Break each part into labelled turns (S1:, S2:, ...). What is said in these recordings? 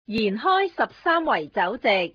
S1: 延開13圍酒席。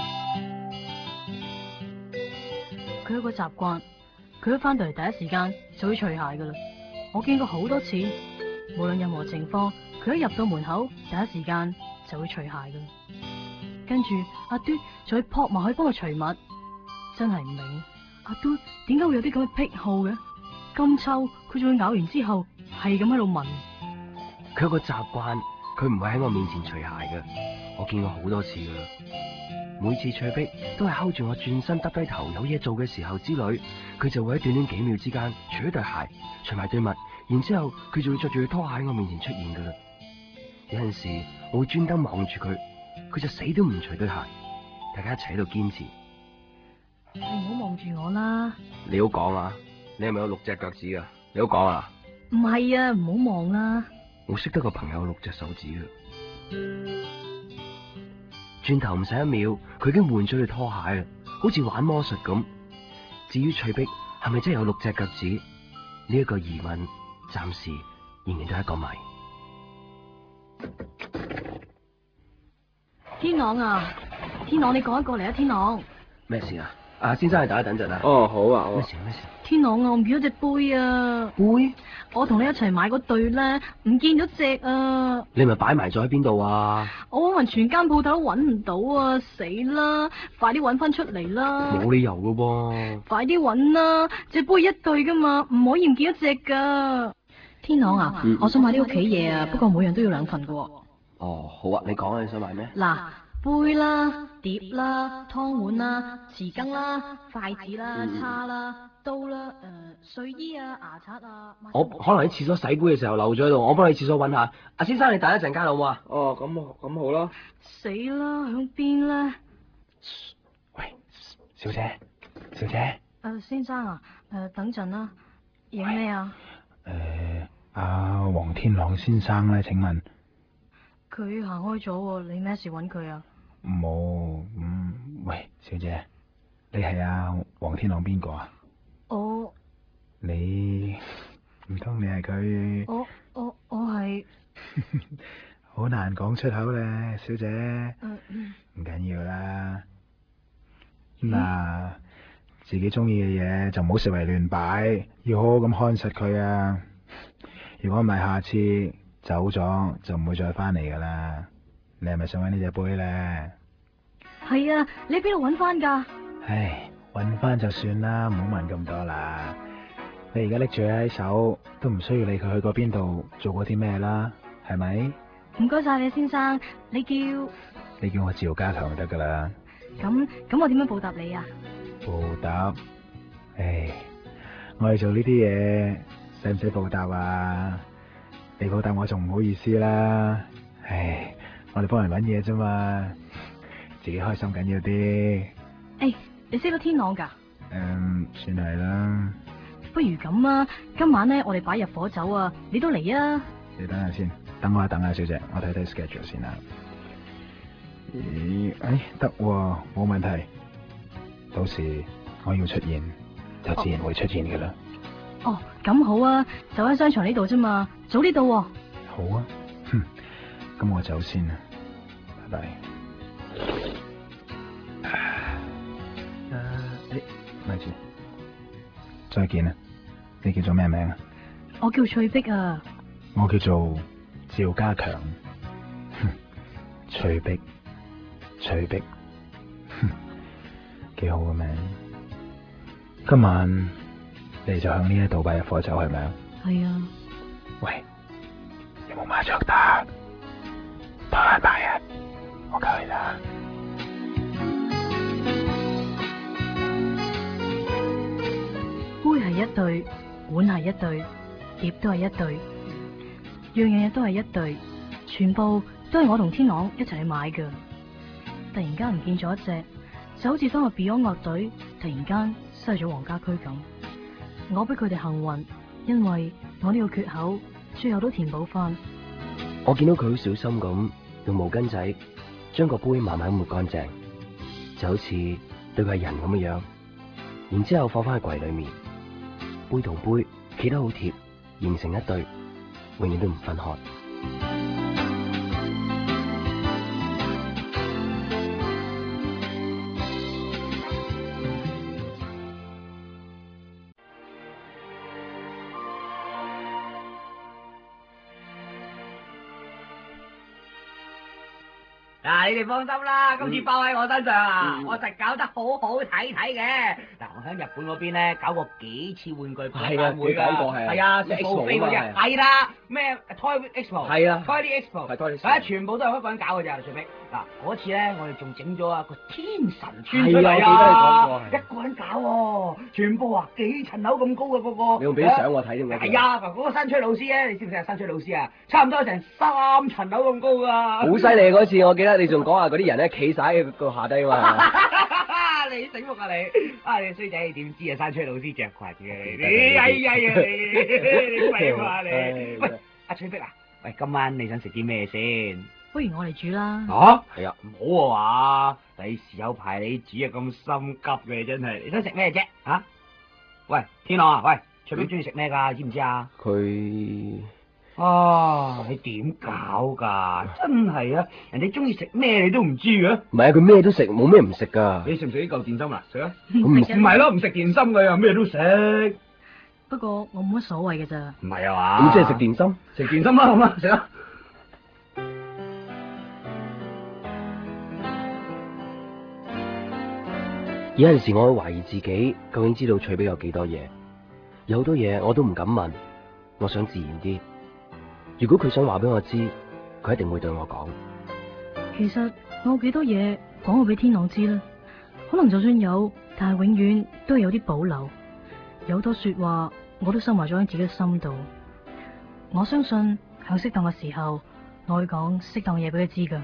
S2: 佢有個習慣，佢一翻到嚟第一時間就會除鞋噶啦。我見過好多次，無論任何情況，佢一入到門口第一時間就會除鞋噶啦。跟住阿嘟就會撲埋去幫佢除襪，真係唔明阿嘟點解會有啲咁嘅癖好嘅。咁臭，佢仲會咬完之後係咁喺度聞。
S3: 佢有個習慣，佢唔會喺我面前除鞋嘅，我見過好多次噶啦。每次翠碧都係睺住我轉身耷低頭有嘢做嘅時候之類，佢就會喺短短幾秒之間除咗對鞋，除埋對襪，然之後佢就會着住對拖鞋喺我面前出現噶啦。有陣時我會專登望住佢，佢就死都唔除對鞋，大家一齊喺度堅持。
S2: 你唔好望住我啦！
S3: 你好講啊，你係咪有6隻腳趾啊？你好講啊！
S2: 唔係啊，唔好望啦！
S3: 我識得個朋友6隻手指啊！轉頭唔使1秒，佢已經換咗對拖鞋啦，好似玩魔術咁。至於翠碧係咪真係有6隻腳趾？呢一個疑問暫時仍然都係一個謎。
S2: 天朗啊，天朗，你趕一過嚟啊！天朗，
S3: 咩事啊？啊，先生，你等一陣啊。
S4: 哦，好啊，好啊。
S3: 咩事？
S2: 天朗啊，我唔見咗隻杯啊！
S3: 杯？
S2: 我同你一齊買嗰對咧，唔見咗隻啊！
S3: 你咪擺埋咗喺邊度啊？
S2: 我搵勻全間鋪頭都搵唔到啊！死啦！快啲搵翻出嚟啦！
S3: 冇理由噶噃！
S2: 快啲搵啦！隻杯一對噶嘛，唔可以唔見一隻噶。天朗啊，我想買啲屋企嘢啊，不過每樣都要2份噶。
S3: 哦，好啊，你講啊，你想買咩？
S2: 嗱，杯啦、碟啦、湯碗啦、匙羹啦、筷子啦、叉啦、刀啦、睡衣啊、牙刷啊。
S3: 我可能喺廁所洗杯嘅時候漏咗喺度，我幫你廁所揾下。阿先生，你等一陣間好唔好啊？
S4: 哦，咁好啦。
S2: 死啦，響邊咧？
S3: 喂，小姐。
S2: 先生啊，等陣啦，影咩啊？
S5: 阿黃天朗先生咧，請問？
S2: 佢行開咗喎，你咩事揾佢啊？
S5: 冇，喂，小姐，你係阿黃天朗邊個啊？你唔通你係佢？
S2: 我係。
S5: 好難講出口咧，小姐。唔緊要啦。嗱，自己中意嘅嘢就唔好四圍亂擺，要好好咁看實佢啊！如果唔係，下次走咗就唔會再翻嚟噶啦。你係咪想揾呢隻杯咧？
S2: 係啊，你喺邊度揾翻噶？
S5: 唉，揾翻就算啦，唔好問咁多啦。你而家拎住佢喺手，都唔需要理佢去過邊度做過啲咩啦，係咪？
S2: 唔該晒你，先生。你
S5: 叫我趙家強就得噶啦。
S2: 咁我點樣報答你啊？
S5: 報答？唉，我哋做呢啲嘢使唔使報答啊？你報答我仲唔好意思啦。唉，我哋幫人搵嘢啫嘛，自己開心緊要啲。
S2: 你識得天朗噶？
S5: 算係啦。
S2: 不如咁啊，今晚咧我哋擺入伙酒啊，你都嚟啊！
S5: 你等下先，等我一等啊，小姐，我睇睇 schedule 先啦。咦，得喎，冇問題。到時我要出現，就自然會出現噶啦。
S2: 哦，咁好啊，就喺商場呢度啫嘛，早啲到喎。
S5: 好啊，咁我走先啦，拜拜。咪住，再見啊！你叫做咩名啊？
S2: 我叫翠碧啊。
S5: 我叫做趙家強。翠碧，幾好嘅名。今晚你就向呢一度擺入伙酒係咪啊？
S2: 係啊。
S5: 喂，有冇麻雀打？多安排啊！我夠你啦。
S2: 杯係一對，碗係一對，碟都係一對，樣嘢都係一對，全部都係我同天朗一齊去買噶。突然間唔見咗一隻，就好似當個 Beyond 樂隊突然間失去咗黃家駒咁。我比佢哋幸運，因為我呢個缺口最後都填補翻。
S3: 我見到佢好小心咁用毛巾仔將個杯慢慢抹乾淨，就好似對佢係人咁嘅樣。然之後放翻喺櫃裏面，杯同杯企得好貼，形成一對，永遠都唔分開。
S6: 嗱，你哋放心啦，今次包喺我身上啊，
S4: 嗯
S6: 我實搞得好好睇睇嘅。嗱，我喺日本嗰邊咧搞過幾次玩具博覽會㗎，
S4: 係啊你搞過係啊
S6: 係啊，
S4: 咩
S6: 雪寶飛嗰
S4: Expo
S6: 啲
S4: 啊嘛
S6: 係啦，咩 Toy Expo
S4: 係啊
S6: Toy Expo
S4: 係 Toy Expo
S6: 啊，全部都係一個人搞嘅咋，最尾嗱嗰次咧，我哋仲整咗啊個天神村出
S4: 係啊
S6: 嚟
S4: 我記得你講過係
S6: 一個人搞喎，全部啊幾層樓咁高嘅嗰個，
S4: 你仲俾啲相我睇添㗎
S6: 係啊，嗰個山吹老師咧，你知唔知啊？山吹老師啊，差唔多成3層樓咁高噶，
S4: 好犀利嗰次，我記得你仲講話嗰啲人咧企晒喺個下低嘛。
S6: 你醒目啊你！啊你衰仔，你點知啊？山吹老師着裙嘅你，哎呀呀你鬼話你！喂，阿翠碧啊，喂，今晚你想食啲咩先？
S2: 不如我嚟煮啦。
S6: 嚇？係啊，唔好啊嘛，第時有排你煮啊咁心急嘅真係，你想食咩啫？嚇？喂，天朗啊，喂，翠碧中意食咩㗎？知唔知啊？
S4: 佢
S6: 啊，你點搞㗎？真係啊，人哋中意食咩你都唔知嘅。
S4: 唔係啊，佢咩都食，冇咩唔食㗎。
S6: 你食唔食呢嚿點心啊？食啊！
S4: 咁唔
S2: 食嘅
S6: 唔係咯，唔食點心嘅又咩都食。
S2: 不過我冇乜所謂嘅咋。
S6: 唔係啊嘛？
S4: 點即係食點心？
S6: 食點心啦，好嘛？食啊！
S3: 有陣時我會懷疑自己究竟知道翠碧有幾多嘢，有好多嘢我都唔敢問，我想自然啲。如果佢想話俾我知，佢一定會對我講。
S2: 其實我有幾多嘢講我俾天朗知啦，可能就算有，但係永遠都係有啲保留。有好多說話我都收埋咗喺自己嘅心度。我相信喺適當嘅時候，我會講適當嘅嘢俾佢知噶。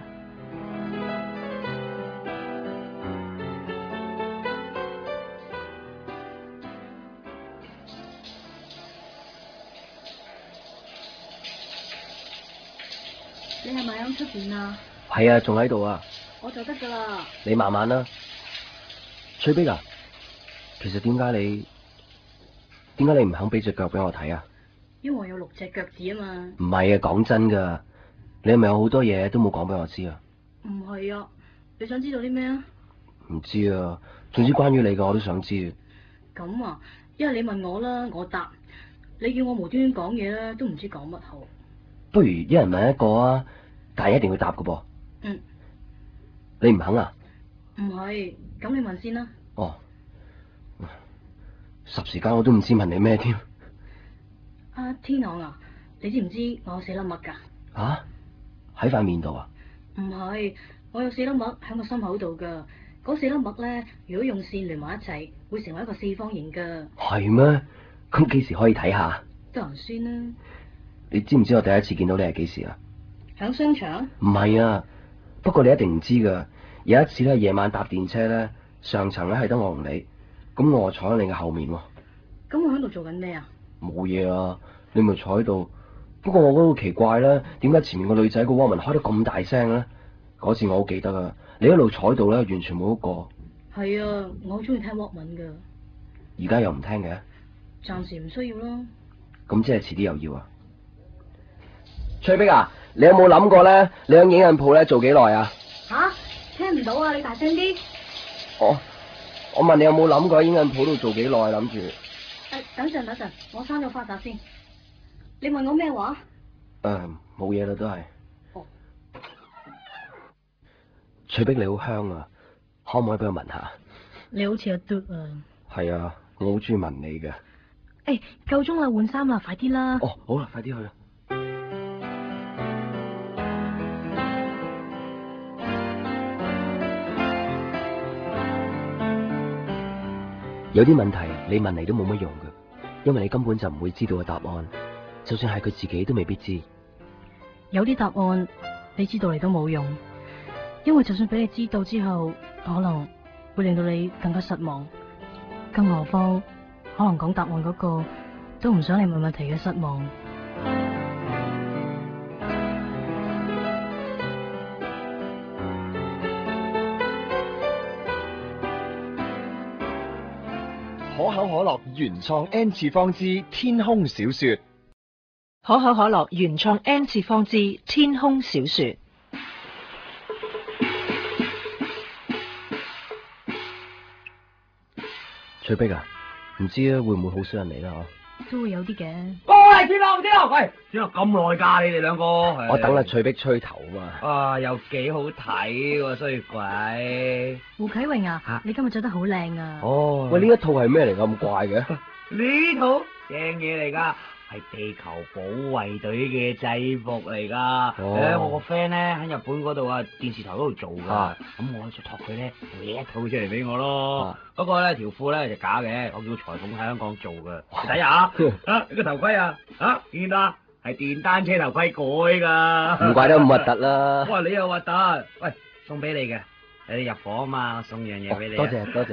S7: 你係咪喺出邊啊？
S3: 係啊，仲喺度啊，
S7: 我就得噶啦。
S3: 你慢慢啦。翠碧啊，其實點解你唔肯俾隻腳俾我睇啊？
S7: 因為我有6隻腳趾啊嘛。
S3: 唔係啊，講真噶，你係咪有好多嘢都冇講俾我知啊？
S7: 唔係啊，你想知道啲咩啊？
S3: 唔知啊，總之關於你嘅我都想知。
S7: 咁啊，一係你問我啦，我答。你叫我無端端講嘢咧，都唔知講乜好。
S3: 不如一人問一個啊，但係一定要答噶噃。
S7: 嗯。
S3: 你唔肯啊？
S7: 唔係，咁你問先啦。
S3: 哦，霎時間我都唔知問你咩添。
S7: 啊，天朗啊，你知唔知我有4粒癦噶？
S3: 啊？喺塊面度啊？
S7: 唔係，我有4粒癦喺個心口度噶。嗰4粒癦咧，如果用線連埋一齊，會成為一個4方形噶。
S3: 係咩？咁幾時可以睇下？
S7: 得閒先啦。
S3: 你知唔知我第一次見到你係幾時啊？
S7: 響商場？
S3: 唔係啊，不過你一定唔知噶。有一次咧，夜晚搭電車咧，上層咧係得我同你，咁我坐喺你嘅後面喎。
S7: 咁我喺度做緊咩啊？
S3: 冇嘢啊，你咪坐喺度。不過我覺得好奇怪咧，點解前面個女仔個窩門開得咁大聲咧？嗰次我好記得啊，你一路坐喺度咧，完全冇喐過。
S7: 係啊，我好中意聽 Walkman 噶。
S3: 而家又唔聽嘅？
S7: 暫時唔需要咯。
S3: 咁即係遲啲又要啊？翠碧啊，你有冇諗過咧？你喺影印鋪咧做幾耐啊？
S7: 吓？聽唔到啊！你大聲啲。
S3: 我問你有冇諗過喺影印鋪度做幾耐？諗住。
S7: 等陣，我閂咗花灑先。你問我咩話？
S3: 冇嘢啦，都係。
S7: 哦。
S3: 翠碧你好香啊，可唔可以俾我聞下？
S2: 你好似阿嘟啊。
S3: 係啊，我好中意聞你嘅。
S2: 誒，夠鐘啦，換衫啦，快啲啦。
S3: 哦，好啦，快啲去啦。有啲問題你問嚟都冇乜用㗎，因為你根本就唔會知道個答案，就算係佢自己都未必知。
S2: 有啲答案你知道嚟都冇用，因為就算俾你知道之後，可能會令到你更加失望。更何況，可能講答案嗰個都唔想你問問題嘅失望。
S8: 可口可樂原創 N 次方之天空小說。
S1: 可口可樂原創 N 次方之天空小說。
S3: 翠碧啊，唔知啊會唔會好少人嚟啦？
S2: 都會有啲嘅。
S6: 過嚟喂，天狼，喂，點解咁耐㗎？你哋兩個？
S4: 我等阿翠碧吹頭啊嘛。
S6: 啊，又幾好睇喎，衰鬼！
S2: 胡啟榮啊，
S6: 嚇
S2: 你今日着得好靚啊！
S4: 哦，喂，呢一套係咩嚟咁怪嘅？
S6: 呢套正嘢嚟㗎，係地球保衛隊嘅制服嚟㗎。我個 friend 咧喺日本嗰度啊，電視台嗰度做㗎。咁我就託佢咧做一套出嚟俾我咯。不過咧條褲咧就假嘅，我叫裁縫喺香港做㗎。你睇下啊，呢個頭盔啊，見啦，係電單車頭盔改㗎。
S4: 唔怪得咁核突啦。
S6: 哇，你又核突！喂，送俾你嘅，你入伙啊嘛，我送樣嘢俾你。
S4: 多謝多謝。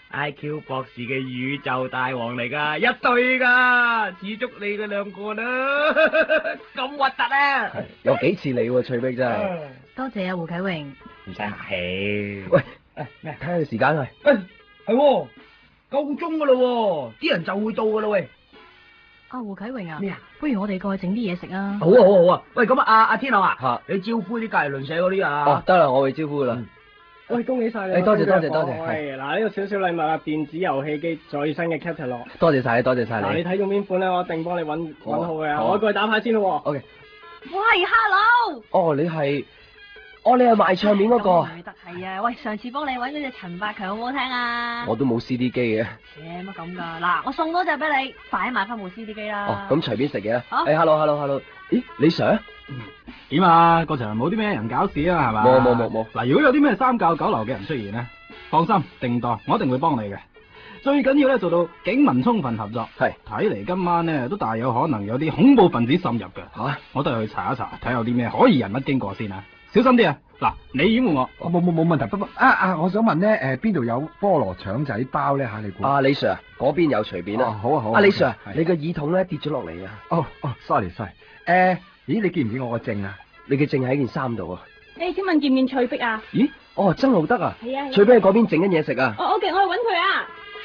S6: IQ 博士嘅宇宙大王嚟㗎，一對㗎，似足你嗰兩個啦，咁核突啊！
S4: 有幾似你喎，翠碧真係。
S2: 多謝啊，胡啟榮。
S6: 唔使客氣。
S4: 喂，
S6: 咩？
S4: 睇下個時間係。
S6: 係喎，夠鐘㗎啦喎，啲人就會到㗎啦喂。
S2: 胡啟榮啊，
S6: 咩啊？
S2: 不如我哋過去整啲嘢食啊！
S6: 好啊好啊好啊！喂，咁啊阿天朗啊，
S4: 嚇
S6: 你招呼啲隔離鄰舍嗰啲啊。
S4: 哦，得啦，我會招呼㗎啦。
S9: 喂，恭喜晒你！
S4: 多謝多謝多謝。
S9: 喂，嗱呢個少少禮物啊，電子遊戲機最新嘅 catalog。
S4: 多謝晒你，多謝晒
S9: 嗱，你
S4: 你。
S9: 睇中邊款咧，我一定幫你揾好嘅。
S4: 好啊
S9: 我過去打牌先咯喎。
S4: OK。
S7: 喂，hello。
S4: 哦，你係賣唱片嗰個。
S7: 唔得係啊！喂，上次幫你揾嗰隻陳百強好唔好聽啊？
S4: 我都冇 CD 機嘅。
S7: 乜咁㗎？嗱，我送多隻俾你，快買翻部 CD 機啦。
S4: 哦，咁隨便食嘢啦。
S7: 好
S4: hello。咦，李 Sir？
S5: 點啊？個場冇啲咩人搞事啊，係嘛？
S4: 冇。
S5: 嗱，如果有啲咩三教九流嘅人出現呢，放心，定當，我一定會幫你嘅。最緊要咧做到警民充分合作。
S4: 係。
S5: 睇嚟今晚呢都大有可能有啲恐怖分子滲入嘅。
S4: 嚇！
S5: 我都係去查一查，睇下有啲咩可疑人物經過先啊！小心啲啊！嗱，你掩護我。
S10: 冇問題。不過我想問咧，邊度有菠蘿腸仔包咧嚇？你估？
S4: 李 Sir，嗰邊有隨便啦。
S10: 好啊。
S4: 李 Sir，
S10: 係
S4: 你個耳筒咧跌咗落嚟啊！
S10: 哦，sorry。咦，你見唔見我個證啊？
S4: 你嘅證喺件衫度啊！
S7: 誒，請問見唔見翠碧啊？
S4: 咦？哦，曾路德啊！
S7: 係啊。
S4: 翠碧喺嗰邊整緊嘢食啊！
S7: 我去揾佢啊！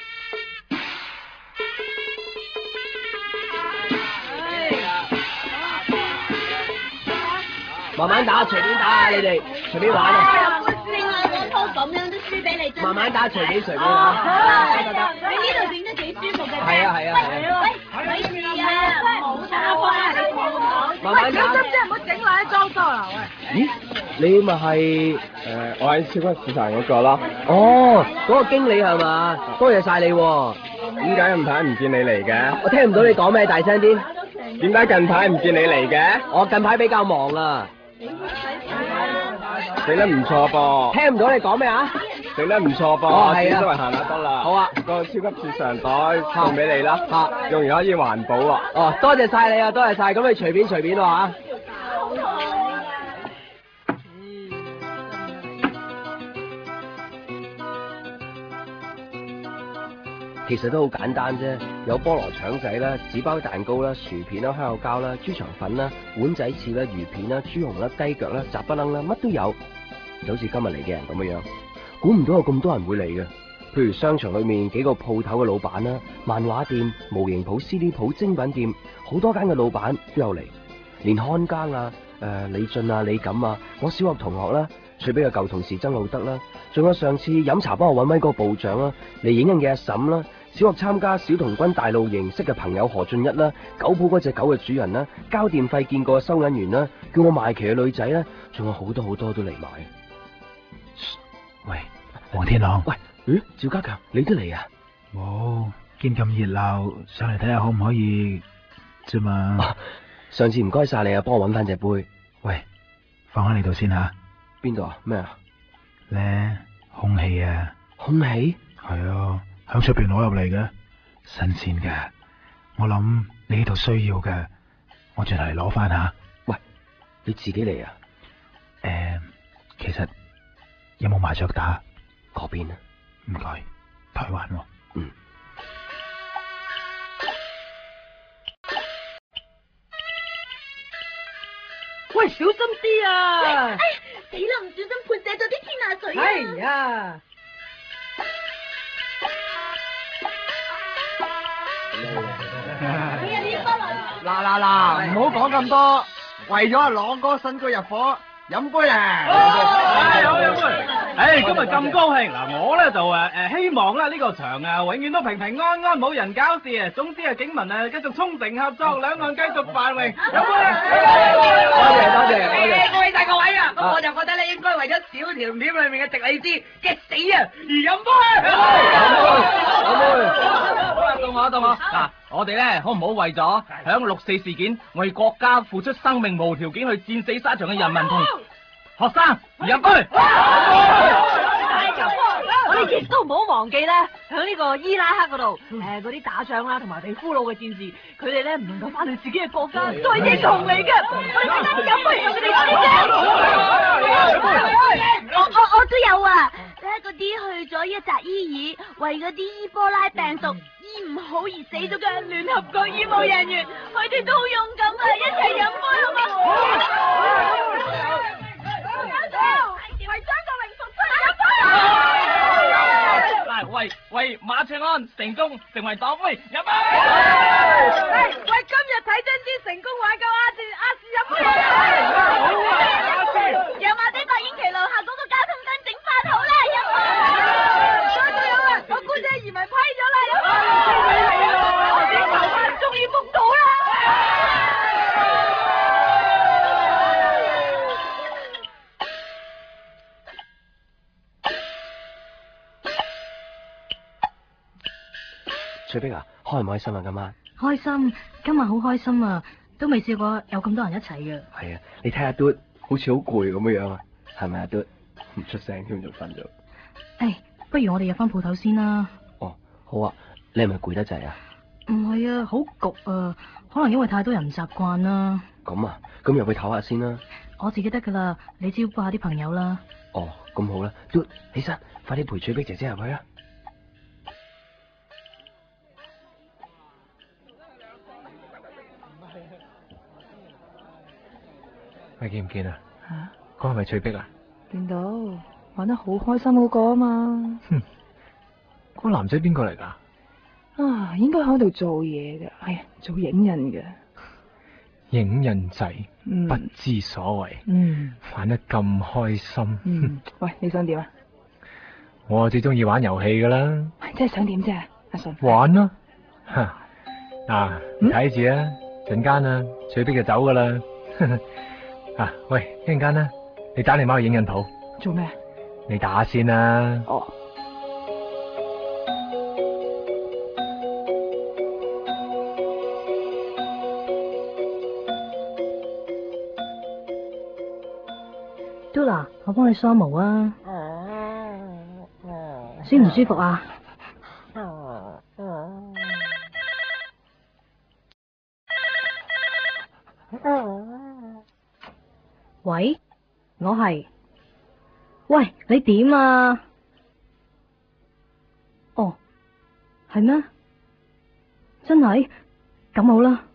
S4: 慢慢打，隨便打啊！你哋隨便玩啊！
S7: 另外嗰套咁樣都輸俾你，
S4: 慢慢打，隨便玩。
S7: 你呢度整得幾舒服嘅。
S4: 係啊。
S7: 喂，咪事啊，冇打花，你冇。
S4: 慢慢打。
S7: 唔好整爛啲裝修啊！喂。
S4: 咦？你咪係
S9: 我喺超級市場嗰個咯。
S4: 哦，嗰個經理係嘛？多謝晒你喎。
S9: 點解近排唔見你嚟嘅？
S4: 我聽唔到你講咩，大聲啲。
S9: 點解近排唔見你嚟嘅？
S4: 我近排比較忙啊。
S9: 整得唔錯噃。
S4: 聽唔到你講咩啊？
S9: 整得唔錯噃。
S4: 哦係啊
S9: 周圍行下得啦。
S4: 好啊。
S9: 個超級市場袋送俾你啦。用完可以環保喎。
S4: 哦，多謝晒你啊，多謝晒。咁你隨便喎嚇。其實都好簡單啫，有菠蘿腸仔啦、紙包蛋糕啦、薯片啦、香口膠啦、豬腸粉啦、碗仔翅啦、魚片啦、豬紅啦、雞腳啦、雜不楞啦，乜都有。就好似今日嚟嘅人咁樣，估唔到有咁多人會嚟嘅。譬如商場裏面幾個鋪頭嘅老闆啦、漫畫店、模型鋪、CD 鋪、精品店，好多間嘅老闆都有嚟，連看更啊、李俊啊、李錦啊，我小學同學啦，最俾嘅舊同事曾路德啦，仲有上次飲茶幫我揾位個部長啦，嚟影印嘅阿嬸啦。小學參加小童軍大露營識嘅朋友何俊一啦，狗鋪嗰隻狗嘅主人啦，交電費見過嘅收銀員啦，叫我賣旗嘅女仔啦，仲有好多都嚟買。
S5: 喂，黃天朗。
S4: 喂，趙家強，你都嚟啊？
S5: 冇，見咁熱鬧，上嚟睇下可唔可以啫嘛。
S4: 上次唔該晒你啊，幫我搵翻隻杯。
S5: 喂，放喺你度先吓。
S4: 邊度啊？咩啊？
S5: 咧，空氣啊。
S4: 空氣？
S5: 係啊。響出邊攞入嚟嘅，新鮮嘅。我諗你呢度需要嘅，我轉頭嚟攞翻吓。
S4: 喂，你自己嚟啊？
S5: 其實有冇麻雀打？
S4: 嗰邊啊？
S5: 唔該，台灣喎。
S4: 嗯。
S1: 喂，小心啲啊！
S7: 死啦！唔小心潑瀉咗啲天拿水啊！
S1: 係啊！
S8: 嗱，唔好講咁多，為咗阿朗哥新居入伙，飲杯啊！
S6: 好飲杯！
S11: 今日咁高興嗱，我咧就希望咧呢個場永遠都平平安安，冇人搞事啊！總之警民繼續衷誠合作，兩岸繼續繁榮。有冇啊？
S6: 多謝，恭喜晒各位啊！咁我就覺得咧，應該為咗小甜點裏面嘅迪麗斯嘅死啊而飲杯。
S11: 好啦，到我嗱，我哋咧可唔好為咗響6·4事件為國家付出生命無條件去戰死沙場嘅人民同學生而飲杯。
S1: 我哋亦都唔好忘記咧，喺呢個伊拉克嗰度，嗰啲打仗啦同埋被俘虜嘅戰士，佢哋咧唔能夠翻到自己嘅國家，都係英雄嚟嘅。我哋記得飲杯同佢哋講
S7: 我都有啊！咧嗰啲去咗伊扎伊爾為嗰啲伊波拉病毒醫唔好而死咗嘅聯合國醫務人員，佢哋都好勇敢啊！一齊飲杯好嗎？為張國榮復出飲杯！
S11: 為馬卓安成功成為黨魁飲杯！
S1: 為今日睇真啲成功挽救亞視飲杯！
S7: 油麻地白燕騎樓下嗰個交通燈整翻好啦，飲杯！
S1: 仲有啊，我姑姐移民批咗啦，飲杯！我啲頭髮終於復到啦！
S4: 翠碧啊，開唔開心啊今晚？
S2: 開心，今晚好開心啊！都未試過有咁多人一齊嘅。
S4: 係啊，你睇下嘟，好似好攰咁樣啊，係咪啊嘟？唔出聲添就瞓咗。
S2: 誒，不如我哋入翻鋪頭先啦。
S4: 哦，好啊，你係咪攰得滯啊？
S2: 唔係啊，好焗啊，可能因為太多人唔習慣啦。
S4: 咁啊，咁入去唞下先啦。
S2: 我自己得噶啦，你招呼下啲朋友啦。
S4: 哦，咁好啦，嘟，起身，快啲陪翠碧姐姐入去啊！
S5: 你見唔見啊？吓，嗰係咪翠碧啊？
S12: 見到，玩得好開心嗰個啊嘛。
S5: 哼，嗰個男仔邊個嚟噶？
S12: 啊，應該喺度做嘢嘅，係做影印嘅。
S5: 影印仔，不知所謂。玩得咁開心。
S12: 喂，你想點啊？
S5: 我最中意玩遊戲噶啦。
S12: 即係想點啫，阿信？
S5: 玩咯。嗱，睇住啊，陣間啊，翠碧就走噶啦。啊，喂，一陣間啦，你打你媽去影印鋪。
S12: 做咩？
S5: 你打先啦。
S12: 哦。
S2: 嘟啦，我幫你梳毛啊。舒唔舒服啊？喂，我係。喂，你點啊？哦，係咩？真係？咁好啦。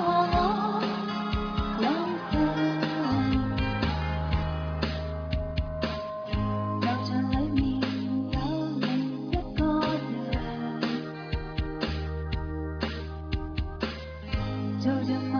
S13: 我冷酷，就像裏面有另一個人，做着